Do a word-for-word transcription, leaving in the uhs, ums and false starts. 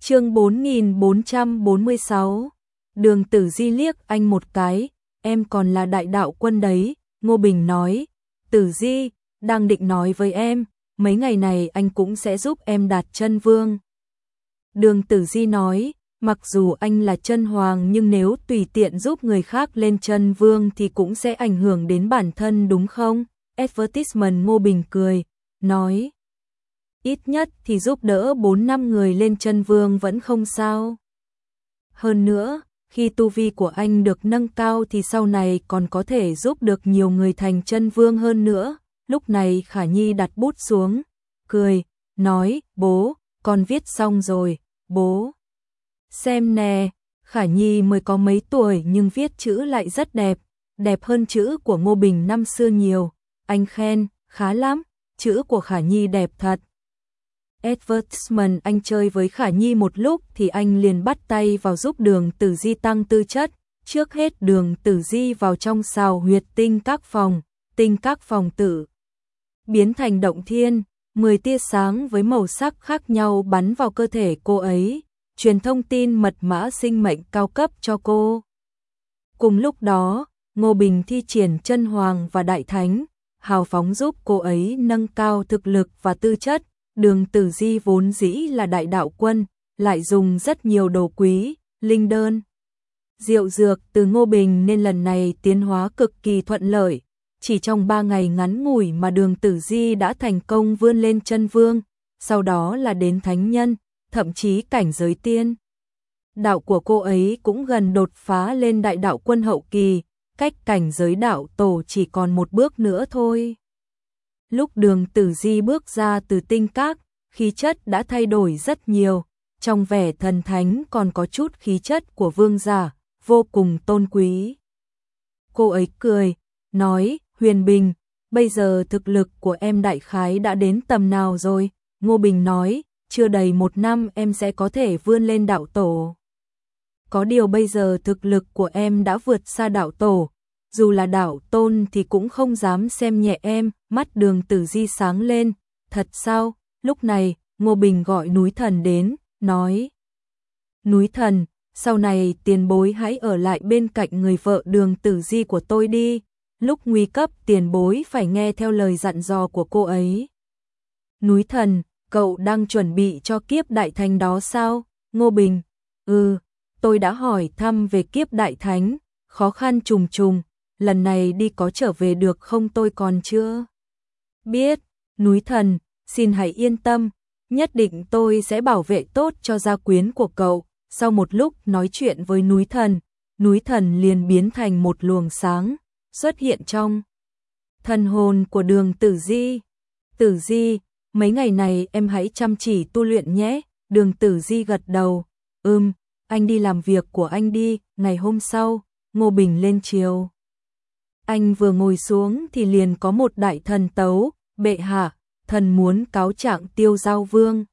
Chương bốn nghìn bốn trăm bốn mươi sáu. Đường Tử Di liếc anh một cái, em còn là đại đạo quân đấy, Ngô Bình nói. Tử Di, đang định nói với em, mấy ngày này anh cũng sẽ giúp em đạt chân vương. Đường Tử Di nói, mặc dù anh là chân hoàng nhưng nếu tùy tiện giúp người khác lên chân vương thì cũng sẽ ảnh hưởng đến bản thân đúng không? Advertisement. Ngô Bình cười, nói. Ít nhất thì giúp đỡ bốn năm người lên chân vương vẫn không sao. Hơn nữa, khi tu vi của anh được nâng cao thì sau này còn có thể giúp được nhiều người thành chân vương hơn nữa. Lúc này Khả Nhi đặt bút xuống, cười, nói, bố, con viết xong rồi, bố. Xem nè, Khả Nhi mới có mấy tuổi nhưng viết chữ lại rất đẹp, đẹp hơn chữ của Ngô Bình năm xưa nhiều. Anh khen, khá lắm, chữ của Khả Nhi đẹp thật. Advertisement. Anh chơi với Khả Nhi một lúc thì anh liền bắt tay vào giúp Đường Tử Di tăng tư chất. Trước hết Đường Tử Di vào trong xào huyệt tinh các phòng, tinh các phòng tử biến thành động thiên, mười tia sáng với màu sắc khác nhau bắn vào cơ thể cô ấy, truyền thông tin mật mã sinh mệnh cao cấp cho cô. Cùng lúc đó, Ngô Bình thi triển chân hoàng và đại thánh, hào phóng giúp cô ấy nâng cao thực lực và tư chất. Đường Tử Di vốn dĩ là đại đạo quân, lại dùng rất nhiều đồ quý, linh đơn, diệu dược từ Ngô Bình nên lần này tiến hóa cực kỳ thuận lợi. Chỉ trong ba ngày ngắn ngủi mà Đường Tử Di đã thành công vươn lên chân vương, sau đó là đến thánh nhân, thậm chí cảnh giới tiên. Đạo của cô ấy cũng gần đột phá lên đại đạo quân hậu kỳ, cách cảnh giới đạo tổ chỉ còn một bước nữa thôi. Lúc Đường Tử Di bước ra từ tinh các, khí chất đã thay đổi rất nhiều, trong vẻ thần thánh còn có chút khí chất của vương giả, vô cùng tôn quý. Cô ấy cười, nói, Huyền Bình, bây giờ thực lực của em đại khái đã đến tầm nào rồi? Ngô Bình nói, chưa đầy một năm em sẽ có thể vươn lên đạo tổ. Có điều bây giờ thực lực của em đã vượt xa đạo tổ, dù là đạo tôn thì cũng không dám xem nhẹ em. Mắt Đường Tử Di sáng lên, thật sao? Lúc này, Ngô Bình gọi núi thần đến, nói. Núi thần, sau này tiền bối hãy ở lại bên cạnh người vợ Đường Tử Di của tôi đi, lúc nguy cấp tiền bối phải nghe theo lời dặn dò của cô ấy. Núi thần, cậu đang chuẩn bị cho kiếp đại thánh đó sao? Ngô Bình, ừ, tôi đã hỏi thăm về kiếp đại thánh, khó khăn trùng trùng, lần này đi có trở về được không tôi còn chưa biết. Núi thần, xin hãy yên tâm, nhất định tôi sẽ bảo vệ tốt cho gia quyến của cậu. Sau một lúc nói chuyện với núi thần, núi thần liền biến thành một luồng sáng, xuất hiện trong thần hồn của Đường Tử Di. Tử Di, mấy ngày này em hãy chăm chỉ tu luyện nhé. Đường Tử Di gật đầu, ừm, anh đi làm việc của anh đi. Ngày hôm sau, Ngô Bình lên triều. Anh vừa ngồi xuống thì liền có một đại thần tấu, bệ hạ, thần muốn cáo trạng Tiêu Giao Vương.